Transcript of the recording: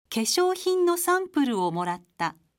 化粧品のサンプルをもらった。